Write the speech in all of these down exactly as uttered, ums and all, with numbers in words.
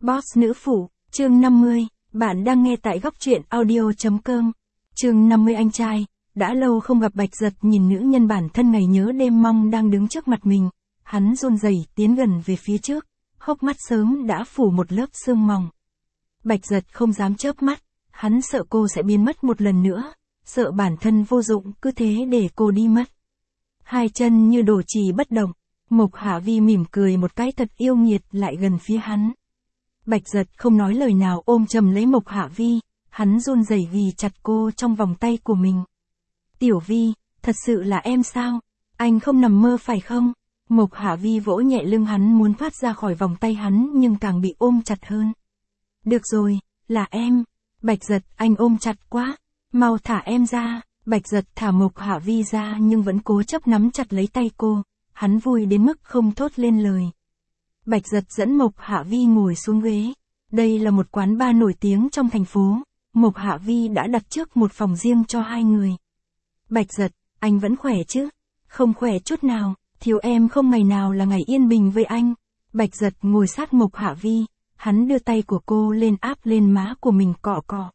Boss nữ phụ, chương năm mươi, bạn đang nghe tại góc truyện audio.com. Chương năm mươi anh trai, đã lâu không gặp Bạch Giật nhìn nữ nhân bản thân ngày nhớ đêm mong đang đứng trước mặt mình, hắn run rẩy tiến gần về phía trước, hốc mắt sớm đã phủ một lớp sương mỏng. Bạch Giật không dám chớp mắt, hắn sợ cô sẽ biến mất một lần nữa, sợ bản thân vô dụng cứ thế để cô đi mất. Hai chân như đổ trì bất động, Mộc Hạ Vi mỉm cười một cái thật yêu nghiệt lại gần phía hắn. Bạch Giật không nói lời nào ôm chầm lấy Mộc Hạ Vi, hắn run rẩy ghi chặt cô trong vòng tay của mình. Tiểu Vi, thật sự là em sao? Anh không nằm mơ phải không? Mộc Hạ Vi vỗ nhẹ lưng hắn muốn thoát ra khỏi vòng tay hắn nhưng càng bị ôm chặt hơn. Được rồi, là em. Bạch Giật, anh ôm chặt quá. Mau thả em ra. Bạch Giật thả Mộc Hạ Vi ra nhưng vẫn cố chấp nắm chặt lấy tay cô. Hắn vui đến mức không thốt lên lời. Bạch Giật dẫn Mộc Hạ Vi ngồi xuống ghế. Đây là một quán bar nổi tiếng trong thành phố. Mộc Hạ Vi đã đặt trước một phòng riêng cho hai người. Bạch Giật, anh vẫn khỏe chứ? Không khỏe chút nào, thiếu em không ngày nào là ngày yên bình với anh. Bạch Giật ngồi sát Mộc Hạ Vi, hắn đưa tay của cô lên áp lên má của mình cọ cọ.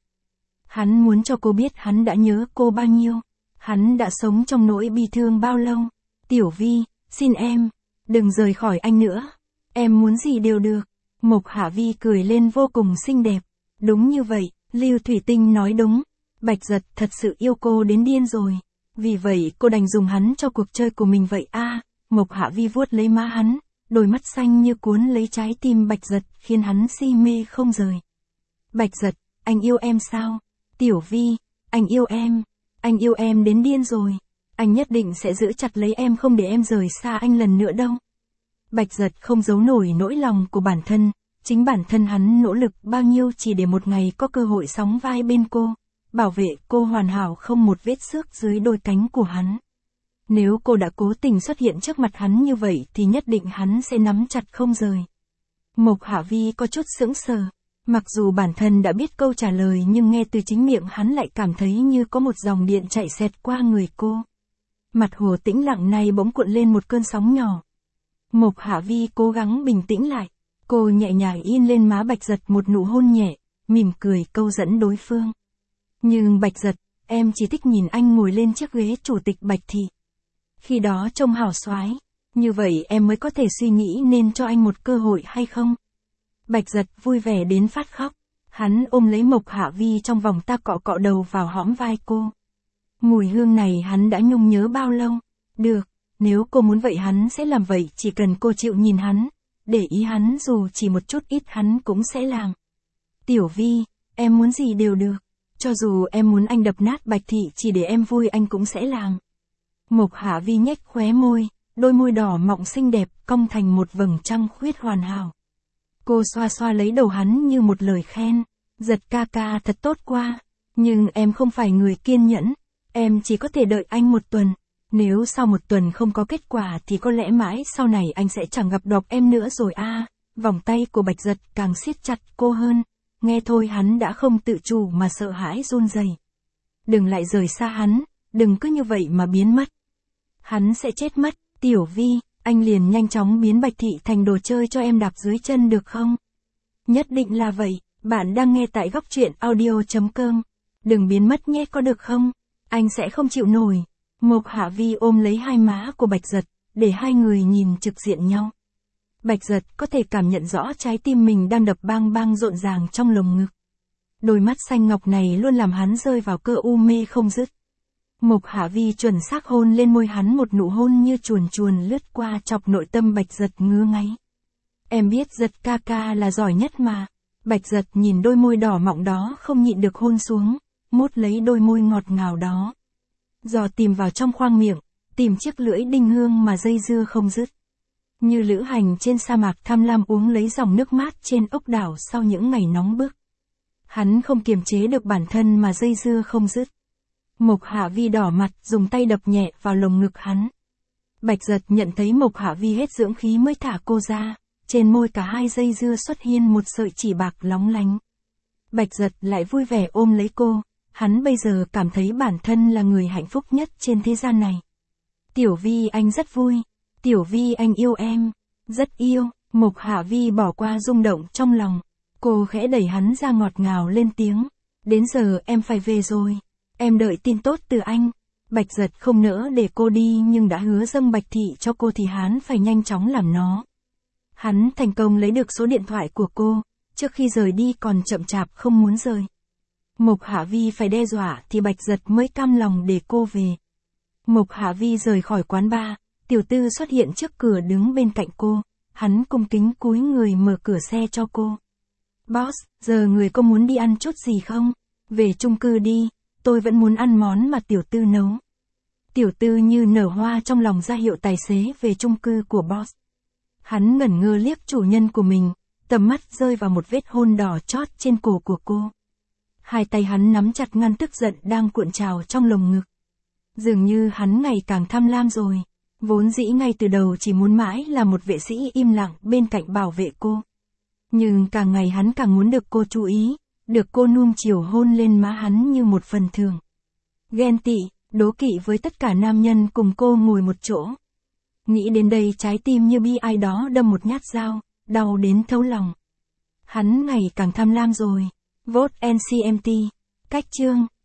Hắn muốn cho cô biết hắn đã nhớ cô bao nhiêu. Hắn đã sống trong nỗi bi thương bao lâu. Tiểu Vi, xin em, đừng rời khỏi anh nữa. Em muốn gì đều được. Mộc Hạ Vi cười lên vô cùng xinh đẹp. Đúng như vậy, Lưu Thủy Tinh nói đúng. Bạch Giật thật sự yêu cô đến điên rồi. Vì vậy cô đành dùng hắn cho cuộc chơi của mình vậy a. À, Mộc Hạ Vi vuốt lấy má hắn, đôi mắt xanh như cuốn lấy trái tim Bạch Giật khiến hắn si mê không rời. Bạch Giật, anh yêu em sao? Tiểu Vi, anh yêu em. Anh yêu em đến điên rồi. Anh nhất định sẽ giữ chặt lấy em không để em rời xa anh lần nữa đâu. Bạch Giật không giấu nổi nỗi lòng của bản thân, chính bản thân hắn nỗ lực bao nhiêu chỉ để một ngày có cơ hội sóng vai bên cô, bảo vệ cô hoàn hảo không một vết xước dưới đôi cánh của hắn. Nếu cô đã cố tình xuất hiện trước mặt hắn như vậy thì nhất định hắn sẽ nắm chặt không rời. Mộc Hạ Vi có chút sững sờ, mặc dù bản thân đã biết câu trả lời nhưng nghe từ chính miệng hắn lại cảm thấy như có một dòng điện chạy xẹt qua người cô. Mặt hồ tĩnh lặng này bỗng cuộn lên một cơn sóng nhỏ. Mộc Hạ Vi cố gắng bình tĩnh lại, cô nhẹ nhàng in lên má Bạch Giật một nụ hôn nhẹ, mỉm cười câu dẫn đối phương. Nhưng Bạch Giật, em chỉ thích nhìn anh ngồi lên chiếc ghế chủ tịch Bạch thị. Khi đó trông hào soái, như vậy em mới có thể suy nghĩ nên cho anh một cơ hội hay không? Bạch Giật vui vẻ đến phát khóc, hắn ôm lấy Mộc Hạ Vi trong vòng ta cọ cọ đầu vào hõm vai cô. Mùi hương này hắn đã nhung nhớ bao lâu? Được, nếu cô muốn vậy hắn sẽ làm vậy, chỉ cần cô chịu nhìn hắn, để ý hắn dù chỉ một chút ít hắn cũng sẽ làm. Tiểu Vi, em muốn gì đều được, cho dù em muốn anh đập nát Bạch thị chỉ để em vui anh cũng sẽ làm. Mộc Hạ Vi nhếch khóe môi, đôi môi đỏ mọng xinh đẹp cong thành một vầng trăng khuyết hoàn hảo. Cô xoa xoa lấy đầu hắn như một lời khen, Giật ca ca thật tốt quá, nhưng em không phải người kiên nhẫn, em chỉ có thể đợi anh một tuần. Nếu sau một tuần không có kết quả thì có lẽ mãi sau này anh sẽ chẳng gặp đọc em nữa rồi a. À, vòng tay của Bạch Giật càng siết chặt cô hơn. Nghe thôi hắn đã không tự chủ mà sợ hãi run rẩy. Đừng lại rời xa hắn, đừng cứ như vậy mà biến mất. Hắn sẽ chết mất. Tiểu Vi, anh liền nhanh chóng biến Bạch thị thành đồ chơi cho em đạp dưới chân được không? Nhất định là vậy. Bạn đang nghe tại góc truyện audio.com. Đừng biến mất nhé có được không? Anh sẽ không chịu nổi. Mộc Hạ Vi ôm lấy hai má của Bạch Giật, để hai người nhìn trực diện nhau. Bạch Giật có thể cảm nhận rõ trái tim mình đang đập bang bang rộn ràng trong lồng ngực. Đôi mắt xanh ngọc này luôn làm hắn rơi vào cơn u mê không dứt. Mộc Hạ Vi chuẩn xác hôn lên môi hắn một nụ hôn như chuồn chuồn lướt qua chọc nội tâm Bạch Giật ngứa ngáy. Em biết Giật ca ca là giỏi nhất mà. Bạch Giật nhìn đôi môi đỏ mọng đó không nhịn được hôn xuống, mút lấy đôi môi ngọt ngào đó. Giò tìm vào trong khoang miệng, tìm chiếc lưỡi đinh hương mà dây dưa không dứt. Như lữ hành trên sa mạc tham lam uống lấy dòng nước mát trên ốc đảo sau những ngày nóng bức. Hắn không kiềm chế được bản thân mà dây dưa không dứt. Mộc Hạ Vi đỏ mặt dùng tay đập nhẹ vào lồng ngực hắn. Bạch Giật nhận thấy Mộc Hạ Vi hết dưỡng khí mới thả cô ra, trên môi cả hai dây dưa xuất hiện một sợi chỉ bạc lóng lánh. Bạch Giật lại vui vẻ ôm lấy cô. Hắn bây giờ cảm thấy bản thân là người hạnh phúc nhất trên thế gian này. Tiểu Vi anh rất vui. Tiểu Vi anh yêu em. Rất yêu. Mộc Hạ Vi bỏ qua rung động trong lòng. Cô khẽ đẩy hắn ra ngọt ngào lên tiếng. Đến giờ em phải về rồi. Em đợi tin tốt từ anh. Bạch Giật không nỡ để cô đi nhưng đã hứa dâng Bạch Thị cho cô thì hắn phải nhanh chóng làm nó. Hắn thành công lấy được số điện thoại của cô, trước khi rời đi còn chậm chạp không muốn rời. Mộc Hạ Vi phải đe dọa thì Bạch Giật mới cam lòng để cô về. Mộc Hạ Vi rời khỏi quán bar, Tiểu Tư xuất hiện trước cửa đứng bên cạnh cô, hắn cung kính cúi người mở cửa xe cho cô. Boss, giờ người có muốn đi ăn chút gì không? Về chung cư đi, tôi vẫn muốn ăn món mà Tiểu Tư nấu. Tiểu Tư như nở hoa trong lòng ra hiệu tài xế về chung cư của boss. Hắn ngẩn ngơ liếc chủ nhân của mình, tầm mắt rơi vào một vết hôn đỏ chót trên cổ của cô. Hai tay hắn nắm chặt ngăn tức giận đang cuộn trào trong lồng ngực. Dường như hắn ngày càng tham lam rồi. Vốn dĩ ngay từ đầu chỉ muốn mãi là một vệ sĩ im lặng bên cạnh bảo vệ cô. Nhưng càng ngày hắn càng muốn được cô chú ý, được cô nuông chiều hôn lên má hắn như một phần thưởng. Ghen tị, đố kỵ với tất cả nam nhân cùng cô ngồi một chỗ. Nghĩ đến đây trái tim như bị ai đó đâm một nhát dao, đau đến thấu lòng. Hắn ngày càng tham lam rồi. Vote en xê em tê. Cách chương.